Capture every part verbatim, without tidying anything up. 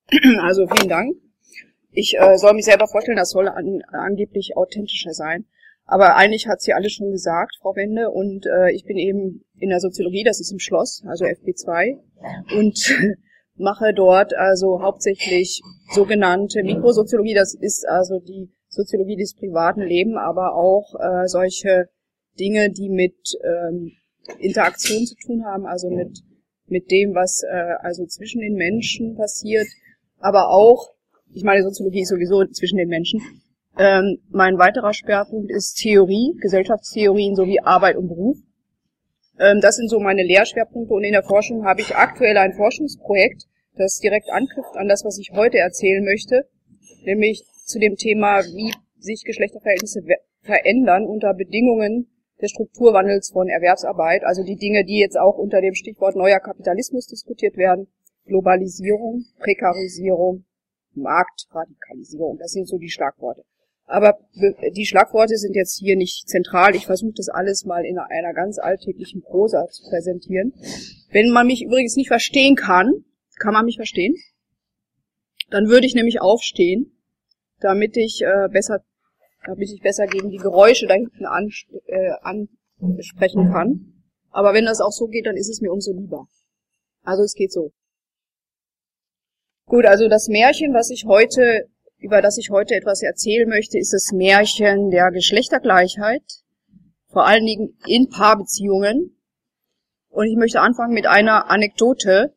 Also vielen Dank. Ich äh, soll mich selber vorstellen, das soll an, angeblich authentischer sein. Aber eigentlich hat sie alles schon gesagt, Frau Wende. Und äh, ich bin eben in der Soziologie, das ist im Schloss, also F B zwei. Und mache dort also hauptsächlich sogenannte Mikrosoziologie. Das ist also die Soziologie des privaten Lebens, aber auch äh, solche Dinge, die mit ähm, Interaktion zu tun haben, also mit mit dem, was äh, also zwischen den Menschen passiert, aber auch, ich meine, Soziologie ist sowieso zwischen den Menschen. Ähm, mein weiterer Schwerpunkt ist Theorie, Gesellschaftstheorien sowie Arbeit und Beruf. Ähm, das sind so meine Lehrschwerpunkte, und in der Forschung habe ich aktuell ein Forschungsprojekt, das direkt anknüpft an das, was ich heute erzählen möchte, nämlich zu dem Thema, wie sich Geschlechterverhältnisse verändern unter Bedingungen des Strukturwandels von Erwerbsarbeit, also die Dinge, die jetzt auch unter dem Stichwort neuer Kapitalismus diskutiert werden: Globalisierung, Prekarisierung, Marktradikalisierung. Das sind so die Schlagworte. Aber die Schlagworte sind jetzt hier nicht zentral. Ich versuche das alles mal in einer ganz alltäglichen Prosa zu präsentieren. Wenn man mich übrigens nicht verstehen kann, kann man mich verstehen? Dann würde ich nämlich aufstehen, damit ich äh, besser damit ich besser gegen die Geräusche da hinten an, äh, ansprechen kann. Aber wenn das auch so geht, dann ist es mir umso lieber. Also es geht so. Gut, also das Märchen, was ich heute, über das ich heute etwas erzählen möchte, ist das Märchen der Geschlechtergleichheit, vor allen Dingen in Paarbeziehungen. Und ich möchte anfangen mit einer Anekdote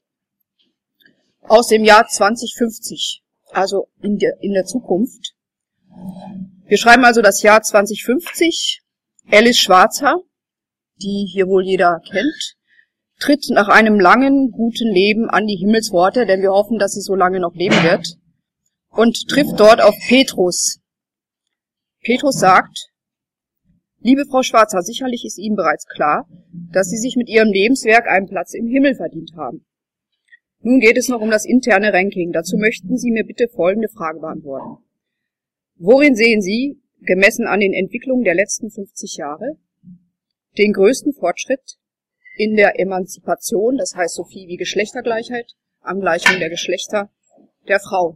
aus dem Jahr zwanzig fünfzig, also in der, in der Zukunft. Wir schreiben also das Jahr zwanzig fünfzig. Alice Schwarzer, die hier wohl jeder kennt, tritt nach einem langen, guten Leben an die Himmelspforte, denn wir hoffen, dass sie so lange noch leben wird, und trifft dort auf Petrus. Petrus sagt: Liebe Frau Schwarzer, sicherlich ist Ihnen bereits klar, dass Sie sich mit Ihrem Lebenswerk einen Platz im Himmel verdient haben. Nun geht es noch um das interne Ranking. Dazu möchten Sie mir bitte folgende Frage beantworten. Worin sehen Sie, gemessen an den Entwicklungen der letzten fünfzig Jahre, den größten Fortschritt in der Emanzipation, das heißt so viel wie Geschlechtergleichheit, Angleichung der Geschlechter, der Frau?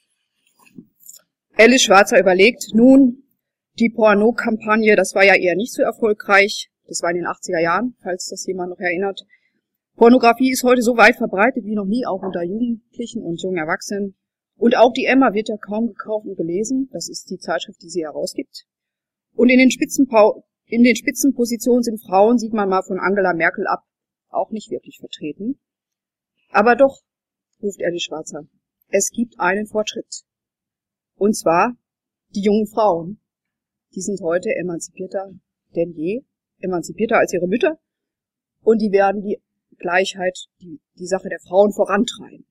Alice Schwarzer überlegt: Nun, die Porno-Kampagne, das war ja eher nicht so erfolgreich. Das war in den achtziger Jahren, falls das jemand noch erinnert. Pornografie ist heute so weit verbreitet wie noch nie, auch unter Jugendlichen und jungen Erwachsenen. Und auch die Emma wird ja kaum gekauft und gelesen. Das ist die Zeitschrift, die sie herausgibt. Und in den, Spitzenpau- in den Spitzenpositionen sind Frauen, sieht man mal von Angela Merkel ab, auch nicht wirklich vertreten. Aber doch, ruft Alice Schwarzer, es gibt einen Fortschritt. Und zwar die jungen Frauen. Die sind heute emanzipierter denn je, emanzipierter als ihre Mütter. Und die werden die Gleichheit, die, die Sache der Frauen vorantreiben.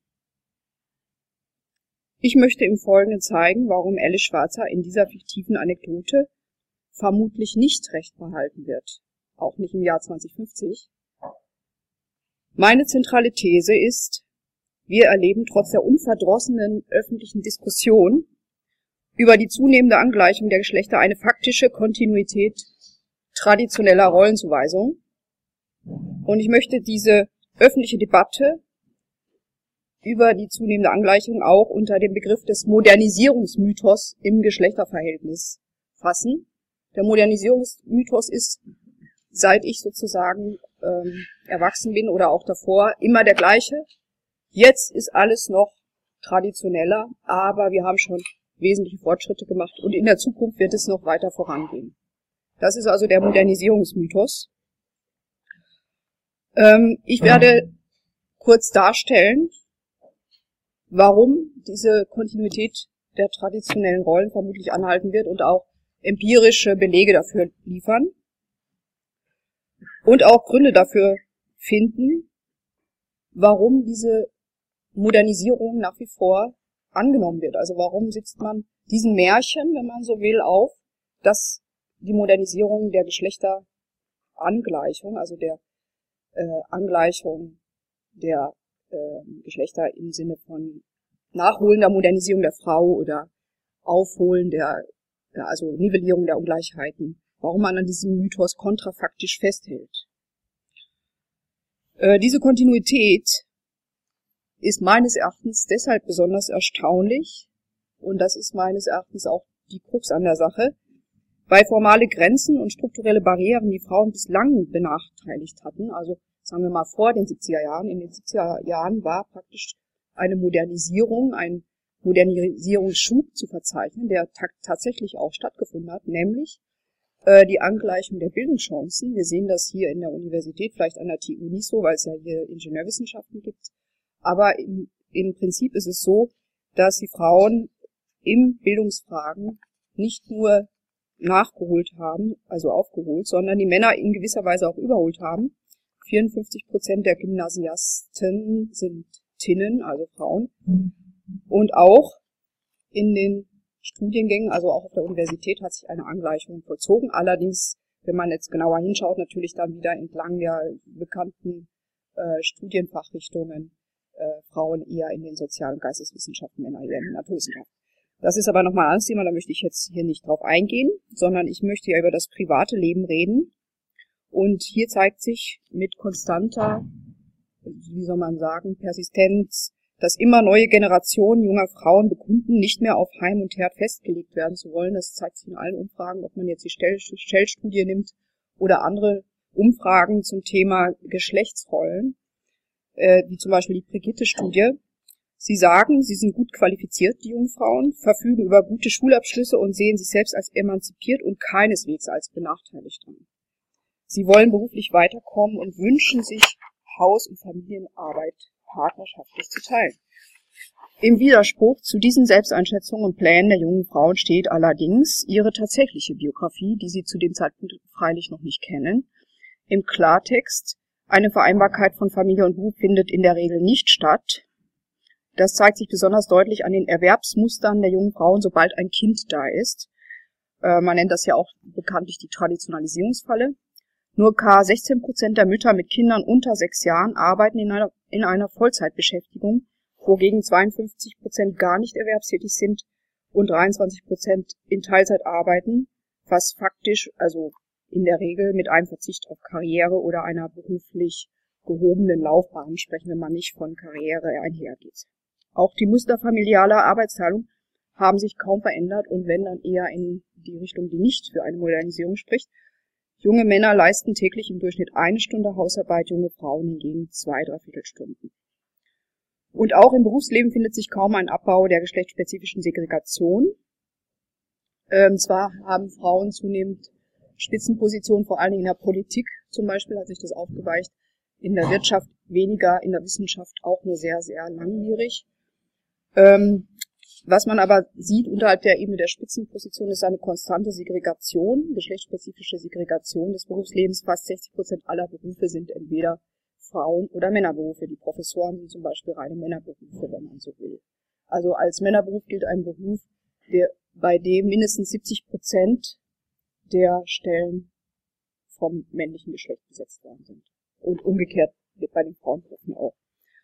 Ich möchte im Folgenden zeigen, warum Alice Schwarzer in dieser fiktiven Anekdote vermutlich nicht recht behalten wird, auch nicht im Jahr zwanzig fünfzig. Meine zentrale These ist: Wir erleben trotz der unverdrossenen öffentlichen Diskussion über die zunehmende Angleichung der Geschlechter eine faktische Kontinuität traditioneller Rollenzuweisung. Und ich möchte diese öffentliche Debatte über die zunehmende Angleichung auch unter dem Begriff des Modernisierungsmythos im Geschlechterverhältnis fassen. Der Modernisierungsmythos ist, seit ich sozusagen ähm, erwachsen bin oder auch davor, immer der gleiche. Jetzt ist alles noch traditioneller, aber wir haben schon wesentliche Fortschritte gemacht und in der Zukunft wird es noch weiter vorangehen. Das ist also der Modernisierungsmythos. Ähm, ich werde kurz darstellen, warum diese Kontinuität der traditionellen Rollen vermutlich anhalten wird und auch empirische Belege dafür liefern und auch Gründe dafür finden, warum diese Modernisierung nach wie vor angenommen wird. Also warum sitzt man diesen Märchen, wenn man so will, auf, dass die Modernisierung der Geschlechterangleichung, also der äh, Angleichung der äh, Geschlechter im Sinne von nachholender Modernisierung der Frau oder Aufholen der, ja, also Nivellierung der Ungleichheiten, warum man an diesem Mythos kontrafaktisch festhält. Äh, diese Kontinuität ist meines Erachtens deshalb besonders erstaunlich, und das ist meines Erachtens auch die Krux an der Sache, weil formale Grenzen und strukturelle Barrieren die Frauen bislang benachteiligt hatten, also sagen wir mal vor den siebziger Jahren, in den siebziger Jahren war praktisch eine Modernisierung, ein Modernisierungsschub zu verzeichnen, der tatsächlich auch stattgefunden hat, nämlich äh, die Angleichung der Bildungschancen. Wir sehen das hier in der Universität, vielleicht an der T U nicht so, weil es ja hier Ingenieurwissenschaften gibt, aber im, im Prinzip ist es so, dass die Frauen im Bildungsfragen nicht nur nachgeholt haben, also aufgeholt, sondern die Männer in gewisser Weise auch überholt haben. vierundfünfzig Prozent der Gymnasiasten sind Tinnen, also Frauen. Und auch in den Studiengängen, also auch auf der Universität, hat sich eine Angleichung vollzogen. Allerdings, wenn man jetzt genauer hinschaut, natürlich dann wieder entlang der bekannten äh, Studienfachrichtungen, äh, Frauen eher in den Sozial- und Geisteswissenschaften, Männer eher in den Naturwissenschaften. Das ist aber nochmal ein anderes Thema, da möchte ich jetzt hier nicht drauf eingehen, sondern ich möchte ja über das private Leben reden. Und hier zeigt sich mit konstanter, wie soll man sagen, Persistenz, dass immer neue Generationen junger Frauen bekunden, nicht mehr auf Heim und Herd festgelegt werden zu wollen. Das zeigt sich in allen Umfragen, ob man jetzt die Shell-Studie nimmt oder andere Umfragen zum Thema Geschlechtsrollen, äh, wie zum Beispiel die Brigitte-Studie. Sie sagen, sie sind gut qualifiziert, die jungen Frauen, verfügen über gute Schulabschlüsse und sehen sich selbst als emanzipiert und keineswegs als benachteiligt an. Sie wollen beruflich weiterkommen und wünschen sich, Haus- und Familienarbeit partnerschaftlich zu teilen. Im Widerspruch zu diesen Selbsteinschätzungen und Plänen der jungen Frauen steht allerdings ihre tatsächliche Biografie, die sie zu dem Zeitpunkt freilich noch nicht kennen. Im Klartext, eine Vereinbarkeit von Familie und Beruf findet in der Regel nicht statt. Das zeigt sich besonders deutlich an den Erwerbsmustern der jungen Frauen, sobald ein Kind da ist. Äh, man nennt das ja auch bekanntlich die Traditionalisierungsfalle. Nur ca. sechzehn Prozent der Mütter mit Kindern unter sechs Jahren arbeiten in einer, in einer Vollzeitbeschäftigung, wogegen zweiundfünfzig Prozent gar nicht erwerbstätig sind und dreiundzwanzig Prozent in Teilzeit arbeiten, was faktisch, also in der Regel mit einem Verzicht auf Karriere oder einer beruflich gehobenen Laufbahn, sprechen wir mal nicht von Karriere, einhergeht. Auch die Muster familialer Arbeitsteilung haben sich kaum verändert und wenn dann eher in die Richtung, die nicht für eine Modernisierung spricht. Junge Männer leisten täglich im Durchschnitt eine Stunde Hausarbeit, junge Frauen hingegen zwei, dreiviertel Stunden. Und auch im Berufsleben findet sich kaum ein Abbau der geschlechtsspezifischen Segregation. Ähm, zwar haben Frauen zunehmend Spitzenpositionen, vor allen Dingen in der Politik zum Beispiel hat sich das aufgeweicht, in der Wirtschaft weniger, in der Wissenschaft auch nur sehr, sehr langwierig. Ähm, was man aber sieht unterhalb der Ebene der Spitzenposition ist eine konstante Segregation, geschlechtsspezifische Segregation des Berufslebens. Fast sechzig Prozent aller Berufe sind entweder Frauen- oder Männerberufe. Die Professoren sind zum Beispiel reine Männerberufe, wenn man so will. Also als Männerberuf gilt ein Beruf, der, bei dem mindestens siebzig Prozent der Stellen vom männlichen Geschlecht besetzt worden sind. Und umgekehrt bei den Frauenberufen auch.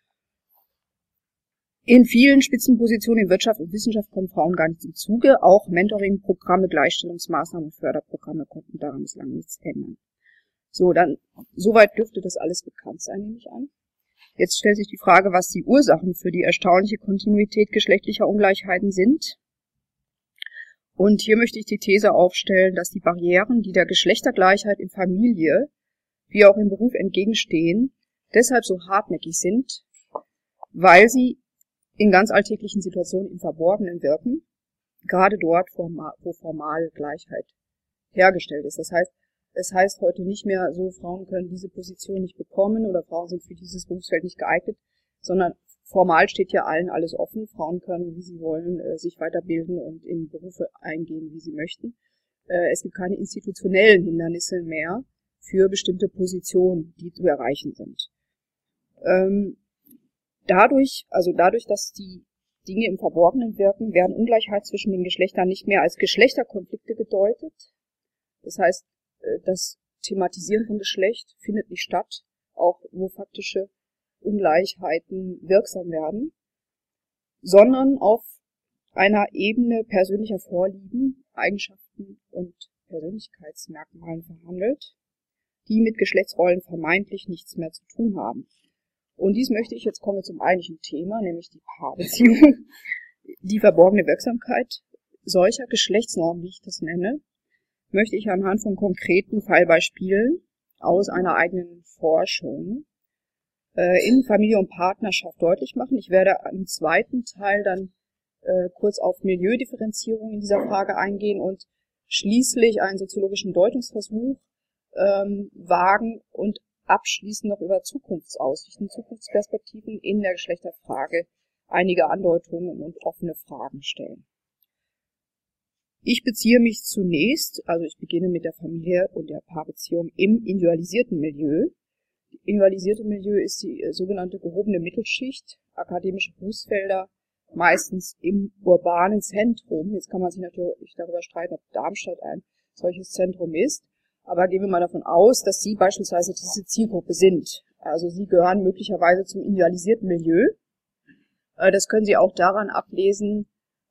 In vielen Spitzenpositionen in Wirtschaft und Wissenschaft kommen Frauen gar nicht zum Zuge. Auch Mentoring-Programme, Gleichstellungsmaßnahmen und Förderprogramme konnten daran bislang nichts ändern. So, dann, soweit dürfte das alles bekannt sein, nehme ich an. Jetzt stellt sich die Frage, was die Ursachen für die erstaunliche Kontinuität geschlechtlicher Ungleichheiten sind. Und hier möchte ich die These aufstellen, dass die Barrieren, die der Geschlechtergleichheit in Familie wie auch im Beruf entgegenstehen, deshalb so hartnäckig sind, weil sie in ganz alltäglichen Situationen im Verborgenen wirken, gerade dort, wo formale Gleichheit hergestellt ist. Das heißt, es heißt heute nicht mehr so, Frauen können diese Position nicht bekommen oder Frauen sind für dieses Berufsfeld nicht geeignet, sondern formal steht ja allen alles offen. Frauen können, wie sie wollen, sich weiterbilden und in Berufe eingehen, wie sie möchten. Es gibt keine institutionellen Hindernisse mehr für bestimmte Positionen, die zu erreichen sind. Ähm, dadurch, also dadurch, dass die Dinge im Verborgenen wirken, werden Ungleichheit zwischen den Geschlechtern nicht mehr als Geschlechterkonflikte gedeutet. Das heißt, das Thematisieren von Geschlecht findet nicht statt, auch wo faktische Ungleichheiten wirksam werden, sondern auf einer Ebene persönlicher Vorlieben, Eigenschaften und Persönlichkeitsmerkmalen verhandelt, die mit Geschlechtsrollen vermeintlich nichts mehr zu tun haben. Und dies möchte ich, jetzt kommen wir zum eigentlichen Thema, nämlich die Paarbeziehung, die verborgene Wirksamkeit solcher Geschlechtsnormen, wie ich das nenne, möchte ich anhand von konkreten Fallbeispielen aus einer eigenen Forschung äh, in Familie und Partnerschaft deutlich machen. Ich werde im zweiten Teil dann äh, kurz auf Milieudifferenzierung in dieser Frage eingehen und schließlich einen soziologischen Deutungsversuch ähm, wagen und abschließend noch über Zukunftsaussichten, Zukunftsperspektiven in der Geschlechterfrage einige Andeutungen und offene Fragen stellen. Ich beziehe mich zunächst, also ich beginne mit der Familie und der Paarbeziehung im individualisierten Milieu. Die individualisierte Milieu ist die sogenannte gehobene Mittelschicht, akademische Berufsfelder, meistens im urbanen Zentrum. Jetzt kann man sich natürlich darüber streiten, ob Darmstadt ein solches Zentrum ist, aber gehen wir mal davon aus, dass Sie beispielsweise diese Zielgruppe sind. Also Sie gehören möglicherweise zum individualisierten Milieu. Das können Sie auch daran ablesen,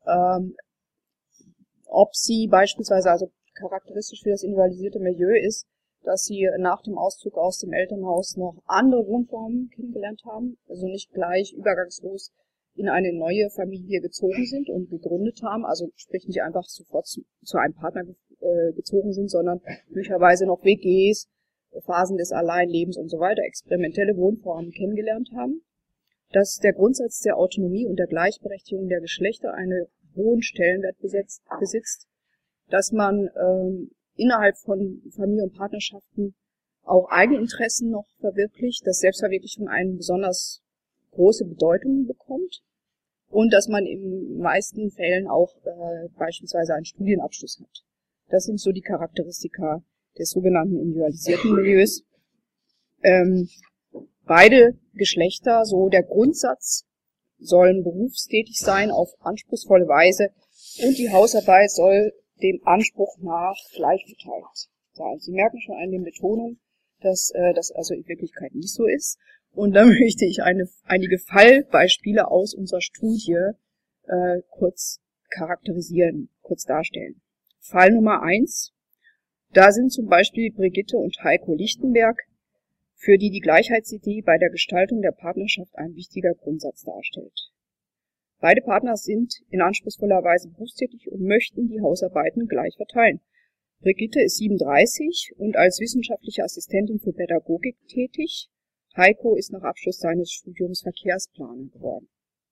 ob Sie beispielsweise, also charakteristisch für das individualisierte Milieu ist, dass Sie nach dem Auszug aus dem Elternhaus noch andere Wohnformen kennengelernt haben, also nicht gleich übergangslos in eine neue Familie gezogen sind und gegründet haben, also sprich nicht einfach sofort zu, zu einem Partner äh, gezogen sind, sondern möglicherweise noch W Gs, Phasen des Alleinlebens und so weiter, experimentelle Wohnformen kennengelernt haben, dass der Grundsatz der Autonomie und der Gleichberechtigung der Geschlechter einen hohen Stellenwert besetzt, besitzt, dass man ähm, innerhalb von Familie und Partnerschaften auch Eigeninteressen noch verwirklicht, dass Selbstverwirklichung eine besonders große Bedeutung bekommt und dass man in meisten Fällen auch äh, beispielsweise einen Studienabschluss hat. Das sind so die Charakteristika des sogenannten individualisierten Milieus. Ähm, beide Geschlechter, so der Grundsatz, sollen berufstätig sein auf anspruchsvolle Weise und die Hausarbeit soll dem Anspruch nach gleich verteilt sein. Sie merken schon an den Betonungen, dass äh, das also in Wirklichkeit nicht so ist. Und da möchte ich eine, einige Fallbeispiele aus unserer Studie äh, kurz charakterisieren, kurz darstellen. Fall Nummer eins, da sind zum Beispiel Brigitte und Heiko Lichtenberg, für die die Gleichheitsidee bei der Gestaltung der Partnerschaft ein wichtiger Grundsatz darstellt. Beide Partner sind in anspruchsvoller Weise berufstätig und möchten die Hausarbeiten gleich verteilen. Brigitte ist siebenunddreißig und als wissenschaftliche Assistentin für Pädagogik tätig. Heiko ist nach Abschluss seines Studiums Verkehrsplaner geworden.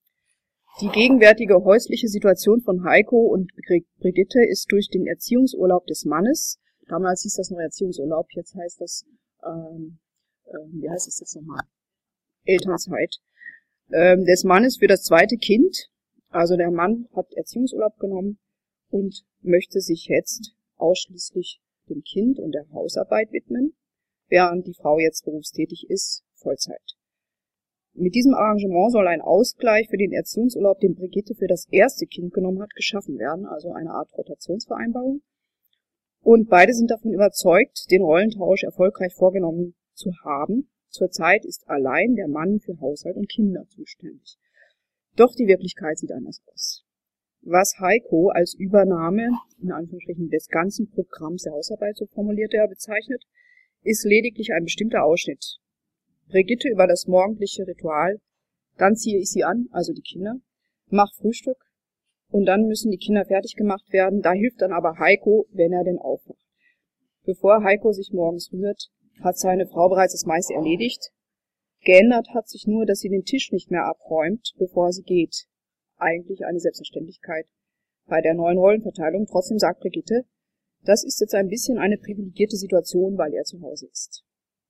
Die gegenwärtige häusliche Situation von Heiko und Brigitte ist durch den Erziehungsurlaub des Mannes, damals hieß das noch Erziehungsurlaub, jetzt heißt das, ähm, ähm, wie heißt es jetzt nochmal, Elternzeit, ähm, des Mannes für das zweite Kind. Also der Mann hat Erziehungsurlaub genommen und möchte sich jetzt ausschließlich dem Kind und der Hausarbeit widmen, während die Frau jetzt berufstätig ist, Vollzeit. Mit diesem Arrangement soll ein Ausgleich für den Erziehungsurlaub, den Brigitte für das erste Kind genommen hat, geschaffen werden, also eine Art Rotationsvereinbarung. Und beide sind davon überzeugt, den Rollentausch erfolgreich vorgenommen zu haben. Zurzeit ist allein der Mann für Haushalt und Kinder zuständig. Doch die Wirklichkeit sieht anders aus. Was Heiko als Übernahme, in Anführungsstrichen, des ganzen Programms der Hausarbeit, so formulierte er, bezeichnet, ist lediglich ein bestimmter Ausschnitt. Brigitte über das morgendliche Ritual, dann ziehe ich sie an, also die Kinder, mach Frühstück und dann müssen die Kinder fertig gemacht werden, da hilft dann aber Heiko, wenn er denn aufwacht. Bevor Heiko sich morgens rührt, hat seine Frau bereits das meiste erledigt. Geändert hat sich nur, dass sie den Tisch nicht mehr abräumt, bevor sie geht. Eigentlich eine Selbstverständlichkeit bei der neuen Rollenverteilung. Trotzdem sagt Brigitte, das ist jetzt ein bisschen eine privilegierte Situation, weil er zu Hause ist.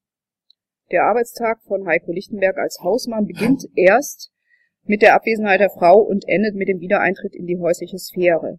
Der Arbeitstag von Heiko Lichtenberg als Hausmann beginnt erst mit der Abwesenheit der Frau und endet mit dem Wiedereintritt in die häusliche Sphäre.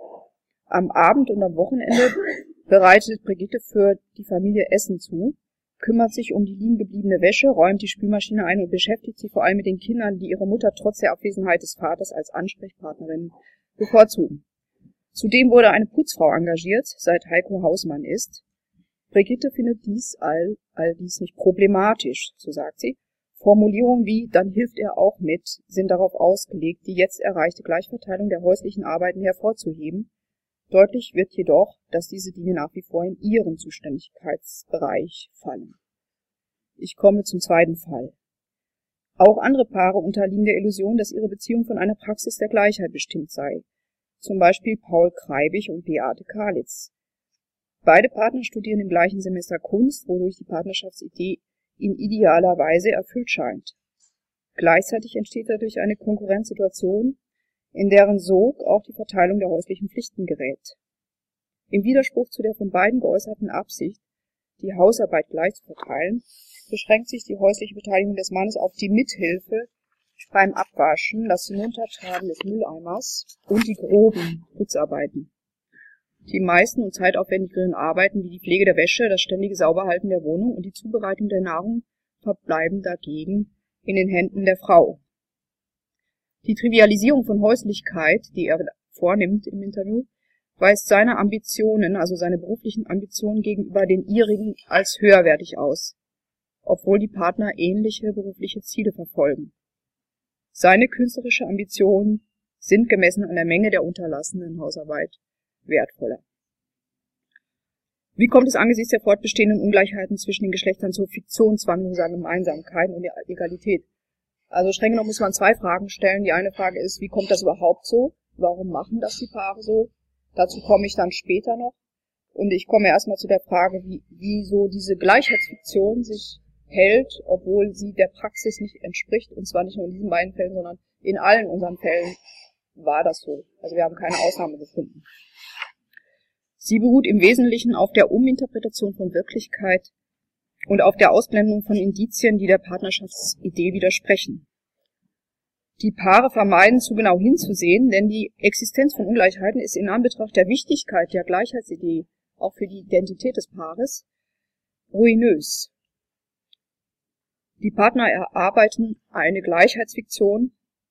Am Abend und am Wochenende bereitet Brigitte für die Familie Essen zu, kümmert sich um die liegen gebliebene Wäsche, räumt die Spülmaschine ein und beschäftigt sich vor allem mit den Kindern, die ihre Mutter trotz der Abwesenheit des Vaters als Ansprechpartnerin bevorzugen. Zudem wurde eine Putzfrau engagiert, seit Heiko Hausmann ist. Brigitte findet dies all, all dies nicht problematisch, so sagt sie. Formulierungen wie, dann hilft er auch mit, sind darauf ausgelegt, die jetzt erreichte Gleichverteilung der häuslichen Arbeiten hervorzuheben. Deutlich wird jedoch, dass diese Dinge nach wie vor in ihren Zuständigkeitsbereich fallen. Ich komme zum zweiten Fall. Auch andere Paare unterliegen der Illusion, dass ihre Beziehung von einer Praxis der Gleichheit bestimmt sei. Zum Beispiel Paul Kreibich und Beate Kalitz. Beide Partner studieren im gleichen Semester Kunst, wodurch die Partnerschaftsidee in idealer Weise erfüllt scheint. Gleichzeitig entsteht dadurch eine Konkurrenzsituation, in deren Sog auch die Verteilung der häuslichen Pflichten gerät. Im Widerspruch zu der von beiden geäußerten Absicht, die Hausarbeit gleich zu verteilen, beschränkt sich die häusliche Beteiligung des Mannes auf die Mithilfe beim Abwaschen, das Hinuntertragen des Mülleimers und die groben Putzarbeiten. Die meisten und zeitaufwendigeren Arbeiten wie die Pflege der Wäsche, das ständige Sauberhalten der Wohnung und die Zubereitung der Nahrung verbleiben dagegen in den Händen der Frau. Die Trivialisierung von Häuslichkeit, die er vornimmt im Interview, weist seine Ambitionen, also seine beruflichen Ambitionen gegenüber den ihrigen als höherwertig aus, obwohl die Partner ähnliche berufliche Ziele verfolgen. Seine künstlerische Ambitionen sind gemessen an der Menge der unterlassenen Hausarbeit wertvoller. Wie kommt es angesichts der fortbestehenden Ungleichheiten zwischen den Geschlechtern zur Fiktion zwangloser Gemeinsamkeiten und der Egalität? Also streng genommen muss man zwei Fragen stellen. Die eine Frage ist, wie kommt das überhaupt so? Warum machen das die Paare so? Dazu komme ich dann später noch. Und ich komme erstmal zu der Frage, wie, wie so diese Gleichheitsfiktion sich hält, obwohl sie der Praxis nicht entspricht. Und zwar nicht nur in diesen beiden Fällen, sondern in allen unseren Fällen war das so. Also wir haben keine Ausnahme gefunden. Sie beruht im Wesentlichen auf der Uminterpretation von Wirklichkeit und auf der Ausblendung von Indizien, die der Partnerschaftsidee widersprechen. Die Paare vermeiden, zu genau hinzusehen, denn die Existenz von Ungleichheiten ist in Anbetracht der Wichtigkeit der Gleichheitsidee, auch für die Identität des Paares, ruinös. Die Partner erarbeiten eine Gleichheitsfiktion.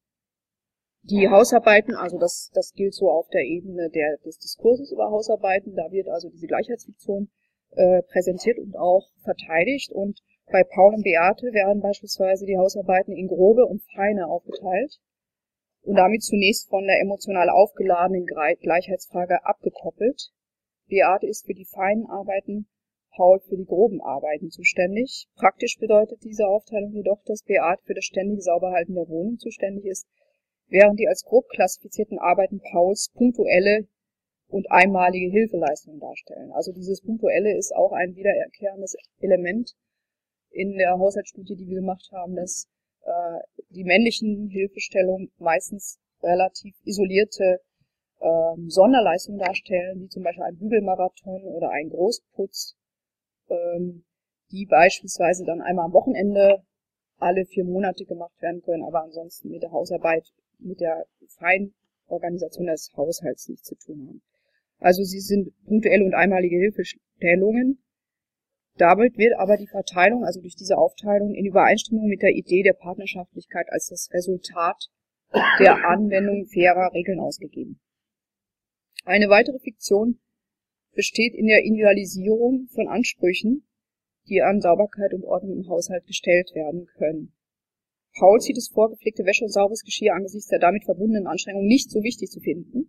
Die Hausarbeiten, also das, das gilt so auf der Ebene der, des Diskurses über Hausarbeiten, da wird also diese Gleichheitsfiktion äh, präsentiert und auch verteidigt. Und bei Paul und Beate werden beispielsweise die Hausarbeiten in grobe und feine aufgeteilt und damit zunächst von der emotional aufgeladenen Gleichheitsfrage abgekoppelt. Beate ist für die feinen Arbeiten, Paul für die groben Arbeiten zuständig. Praktisch bedeutet diese Aufteilung jedoch, dass Beate für das ständige Sauberhalten der Wohnung zuständig ist, während die als grob klassifizierten Arbeiten Pauls punktuelle und einmalige Hilfeleistungen darstellen. Also dieses Punktuelle ist auch ein wiederkehrendes Element in der Haushaltsstudie, die wir gemacht haben, dass äh, die männlichen Hilfestellungen meistens relativ isolierte äh, Sonderleistungen darstellen, wie zum Beispiel ein Bügelmarathon oder ein Großputz, ähm, die beispielsweise dann einmal am Wochenende alle vier Monate gemacht werden können, aber ansonsten mit der Hausarbeit, mit der Feinorganisation des Haushalts nichts zu tun haben. Also sie sind punktuelle und einmalige Hilfestellungen. Damit wird aber die Verteilung, also durch diese Aufteilung, in Übereinstimmung mit der Idee der Partnerschaftlichkeit als das Resultat der Anwendung fairer Regeln ausgegeben. Eine weitere Fiktion besteht in der Individualisierung von Ansprüchen, die an Sauberkeit und Ordnung im Haushalt gestellt werden können. Paul zieht es vor, gepflegte Wäsche und sauberes Geschirr angesichts der damit verbundenen Anstrengungen nicht so wichtig zu finden.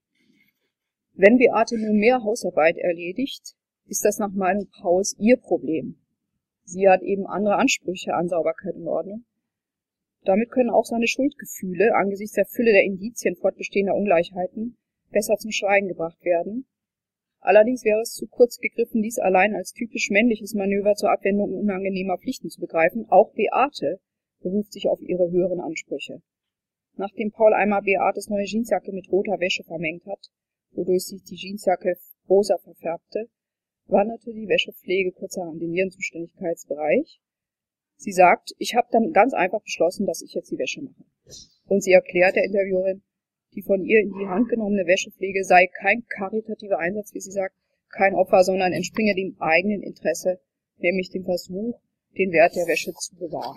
Wenn Beate nur mehr Hausarbeit erledigt, ist das nach Meinung Pauls ihr Problem. Sie hat eben andere Ansprüche an Sauberkeit und Ordnung. Damit können auch seine Schuldgefühle angesichts der Fülle der Indizien fortbestehender Ungleichheiten besser zum Schweigen gebracht werden. Allerdings wäre es zu kurz gegriffen, dies allein als typisch männliches Manöver zur Abwendung unangenehmer Pflichten zu begreifen. Auch Beate beruft sich auf ihre höheren Ansprüche. Nachdem Paul einmal Beates neue Jeansjacke mit roter Wäsche vermengt hat, wodurch sich die Jeansjacke rosa verfärbte, wanderte die Wäschepflege kurzerhand in ihren Zuständigkeitsbereich. Sie sagt, ich habe dann ganz einfach beschlossen, dass ich jetzt die Wäsche mache. Und sie erklärt der Interviewerin, die von ihr in die Hand genommene Wäschepflege sei kein karitativer Einsatz, wie sie sagt, kein Opfer, sondern entspringe dem eigenen Interesse, nämlich dem Versuch, den Wert der Wäsche zu bewahren.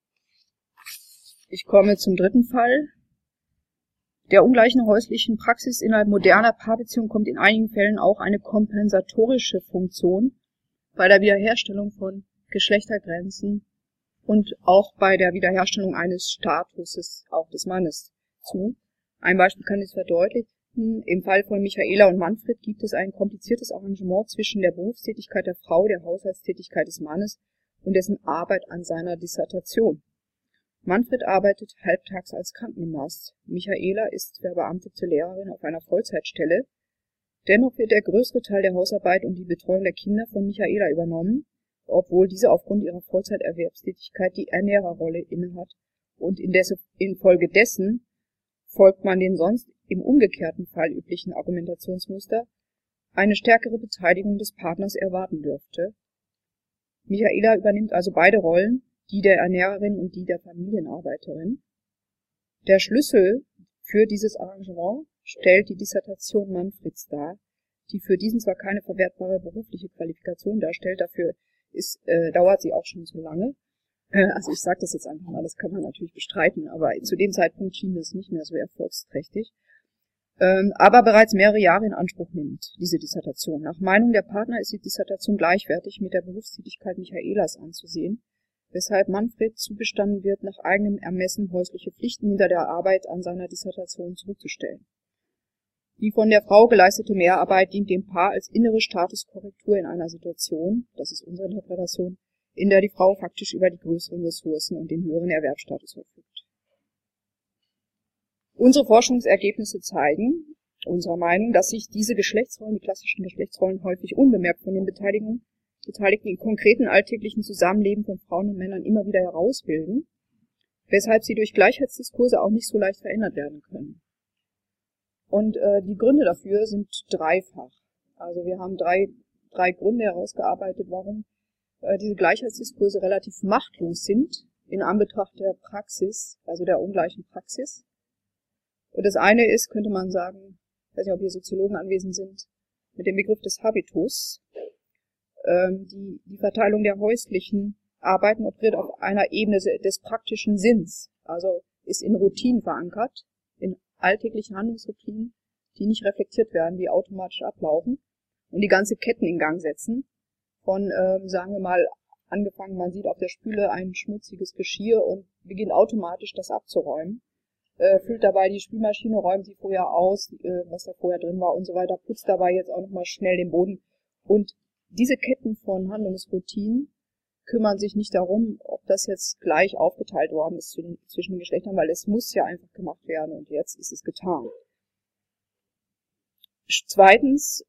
Ich komme zum dritten Fall. Der ungleichen häuslichen Praxis innerhalb moderner Paarbeziehungen kommt in einigen Fällen auch eine kompensatorische Funktion bei der Wiederherstellung von Geschlechtergrenzen und auch bei der Wiederherstellung eines Statuses auch des Mannes zu. Ein Beispiel kann dies verdeutlichen. Im Fall von Michaela und Manfred gibt es ein kompliziertes Arrangement zwischen der Berufstätigkeit der Frau, der Haushaltstätigkeit des Mannes und dessen Arbeit an seiner Dissertation. Manfred arbeitet halbtags als Krankengymnast. Michaela ist verbeamtete Lehrerin auf einer Vollzeitstelle. Dennoch wird der größere Teil der Hausarbeit und die Betreuung der Kinder von Michaela übernommen, obwohl diese aufgrund ihrer Vollzeiterwerbstätigkeit die Ernährerrolle innehat, und infolgedessen folgt man den sonst im umgekehrten Fall üblichen Argumentationsmuster, eine stärkere Beteiligung des Partners erwarten dürfte. Michaela übernimmt also beide Rollen, die der Ernährerin und die der Familienarbeiterin. Der Schlüssel für dieses Arrangement stellt die Dissertation Manfreds dar, die für diesen zwar keine verwertbare berufliche Qualifikation darstellt, dafür ist, äh, dauert sie auch schon so lange. Äh, also ich sage das jetzt einfach mal, das kann man natürlich bestreiten, aber zu dem Zeitpunkt schien das nicht mehr so erfolgsträchtig. Ähm, aber bereits mehrere Jahre in Anspruch nimmt, diese Dissertation. Nach Meinung der Partner ist die Dissertation gleichwertig mit der Berufstätigkeit Michaelas anzusehen, weshalb Manfred zugestanden wird, nach eigenem Ermessen häusliche Pflichten hinter der Arbeit an seiner Dissertation zurückzustellen. Die von der Frau geleistete Mehrarbeit dient dem Paar als innere Statuskorrektur in einer Situation, das ist unsere Interpretation, in der die Frau faktisch über die größeren Ressourcen und den höheren Erwerbsstatus verfügt. Unsere Forschungsergebnisse zeigen, unserer Meinung, dass sich diese Geschlechtsrollen, die klassischen Geschlechtsrollen, häufig unbemerkt von den Beteiligten, Beteiligten im konkreten alltäglichen Zusammenleben von Frauen und Männern immer wieder herausbilden, weshalb sie durch Gleichheitsdiskurse auch nicht so leicht verändert werden können. Und äh, die Gründe dafür sind dreifach. Also wir haben drei, drei Gründe herausgearbeitet, warum äh, diese Gleichheitsdiskurse relativ machtlos sind in Anbetracht der Praxis, also der ungleichen Praxis. Und das eine ist, könnte man sagen, ich weiß nicht, ob hier Soziologen anwesend sind, mit dem Begriff des Habitus. Ähm, die, die Verteilung der häuslichen Arbeiten operiert auf einer Ebene des praktischen Sinns, also ist in Routinen verankert, in alltäglichen Handlungsroutinen, die nicht reflektiert werden, die automatisch ablaufen und die ganze Ketten in Gang setzen. Von, ähm, sagen wir mal, angefangen, man sieht auf der Spüle ein schmutziges Geschirr und beginnt automatisch das abzuräumen. Äh, füllt dabei die Spülmaschine, räumt sie vorher aus, äh, was da vorher drin war und so weiter, putzt dabei jetzt auch nochmal schnell den Boden. Und diese Ketten von Handlungsroutinen kümmern sich nicht darum, ob das jetzt gleich aufgeteilt worden ist zwischen den Geschlechtern, weil es muss ja einfach gemacht werden und jetzt ist es getan. Zweitens,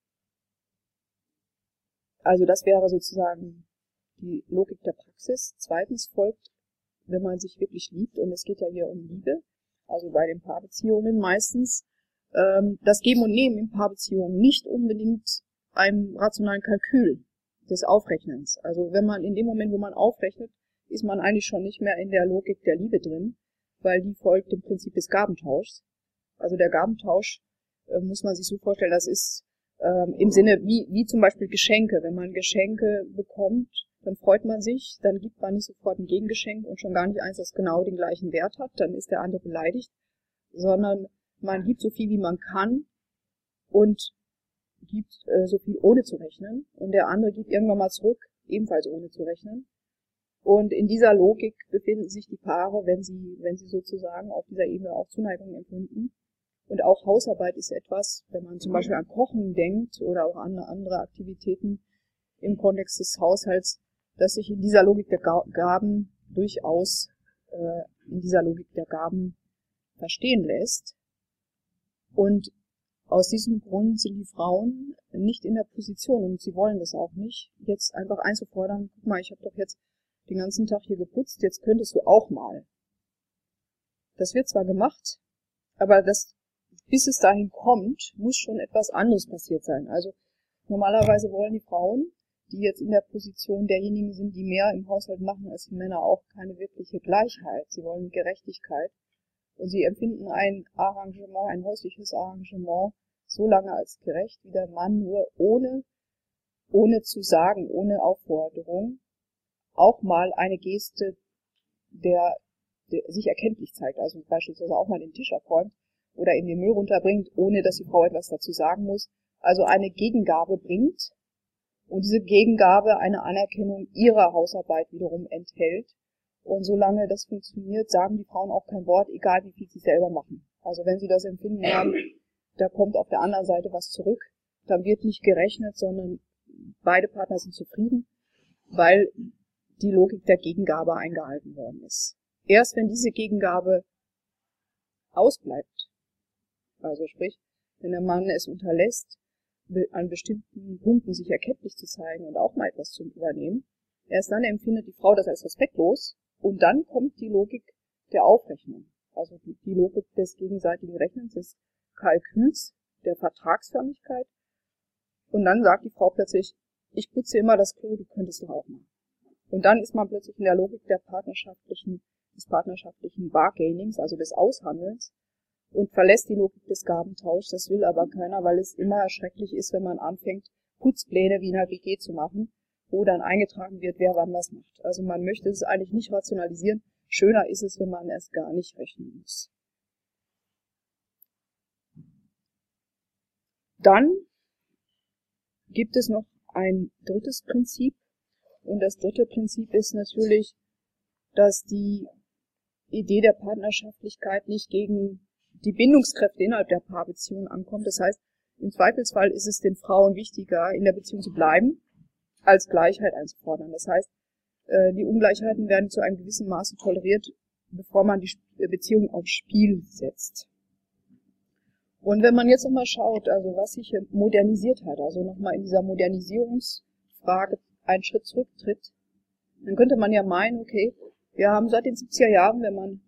also das wäre sozusagen die Logik der Praxis. Zweitens folgt, wenn man sich wirklich liebt, und es geht ja hier um Liebe, also bei den Paarbeziehungen meistens, ähm, das Geben und Nehmen in Paarbeziehungen nicht unbedingt einem rationalen Kalkül des Aufrechnens. Also wenn man in dem Moment, wo man aufrechnet, ist man eigentlich schon nicht mehr in der Logik der Liebe drin, weil die folgt dem Prinzip des Gabentauschs. Also der Gabentausch äh, muss man sich so vorstellen, das ist ähm, im Sinne wie, wie zum Beispiel Geschenke. Wenn man Geschenke bekommt, dann freut man sich, dann gibt man nicht sofort ein Gegengeschenk und schon gar nicht eins, das genau den gleichen Wert hat, dann ist der andere beleidigt, sondern man gibt so viel, wie man kann und gibt äh, so viel ohne zu rechnen und der andere gibt irgendwann mal zurück, ebenfalls ohne zu rechnen. Und in dieser Logik befinden sich die Paare, wenn sie, wenn sie sozusagen auf dieser Ebene auch Zuneigung empfinden. Und auch Hausarbeit ist etwas, wenn man zum Beispiel an Kochen denkt oder auch an andere Aktivitäten im Kontext des Haushalts, dass sich in dieser Logik der Gaben durchaus äh, in dieser Logik der Gaben verstehen lässt. Und aus diesem Grund sind die Frauen nicht in der Position, und sie wollen das auch nicht, jetzt einfach einzufordern, guck mal, ich habe doch jetzt den ganzen Tag hier geputzt, jetzt könntest du auch mal. Das wird zwar gemacht, aber das, bis es dahin kommt, muss schon etwas anderes passiert sein. Also normalerweise wollen die Frauen, die jetzt in der Position derjenigen sind, die mehr im Haushalt machen als die Männer, auch keine wirkliche Gleichheit. Sie wollen Gerechtigkeit. Und sie empfinden ein Arrangement, ein häusliches Arrangement, so lange als gerecht, wie der Mann nur ohne, ohne zu sagen, ohne Aufforderung, auch mal eine Geste, der, der sich erkenntlich zeigt, also beispielsweise auch mal den Tisch abräumt oder in den Müll runterbringt, ohne dass die Frau etwas dazu sagen muss, also eine Gegengabe bringt und diese Gegengabe eine Anerkennung ihrer Hausarbeit wiederum enthält. Und solange das funktioniert, sagen die Frauen auch kein Wort, egal wie viel sie selber machen. Also wenn sie das Empfinden haben, da kommt auf der anderen Seite was zurück, dann wird nicht gerechnet, sondern beide Partner sind zufrieden, weil die Logik der Gegengabe eingehalten worden ist. Erst wenn diese Gegengabe ausbleibt, also sprich, wenn der Mann es unterlässt, an bestimmten Punkten sich erkenntlich zu zeigen und auch mal etwas zu übernehmen, erst dann empfindet die Frau das als respektlos und dann kommt die Logik der Aufrechnung, also die Logik des gegenseitigen Rechnens, des Kalküls, der Vertragsförmigkeit. Und dann sagt die Frau plötzlich, ich putze immer das Klo, du könntest doch auch mal. Und dann ist man plötzlich in der Logik der partnerschaftlichen, des partnerschaftlichen Bargainings, also des Aushandelns, und verlässt die Logik des Gabentauschs. Das will aber keiner, weil es immer schrecklich ist, wenn man anfängt, Putzpläne wie in einer W G zu machen, wo dann eingetragen wird, wer wann was macht. Also man möchte es eigentlich nicht rationalisieren. Schöner ist es, wenn man es gar nicht rechnen muss. Dann gibt es noch ein drittes Prinzip. Und das dritte Prinzip ist natürlich, dass die Idee der Partnerschaftlichkeit nicht gegen die Bindungskräfte innerhalb der Paarbeziehung ankommt. Das heißt, im Zweifelsfall ist es den Frauen wichtiger, in der Beziehung zu bleiben, als Gleichheit einzufordern. Das heißt, die Ungleichheiten werden zu einem gewissen Maße toleriert, bevor man die Beziehung aufs Spiel setzt. Und wenn man jetzt nochmal schaut, also was sich modernisiert hat, also nochmal in dieser Modernisierungsfrage einen Schritt zurücktritt, dann könnte man ja meinen, okay, wir haben seit den siebziger Jahren, wenn man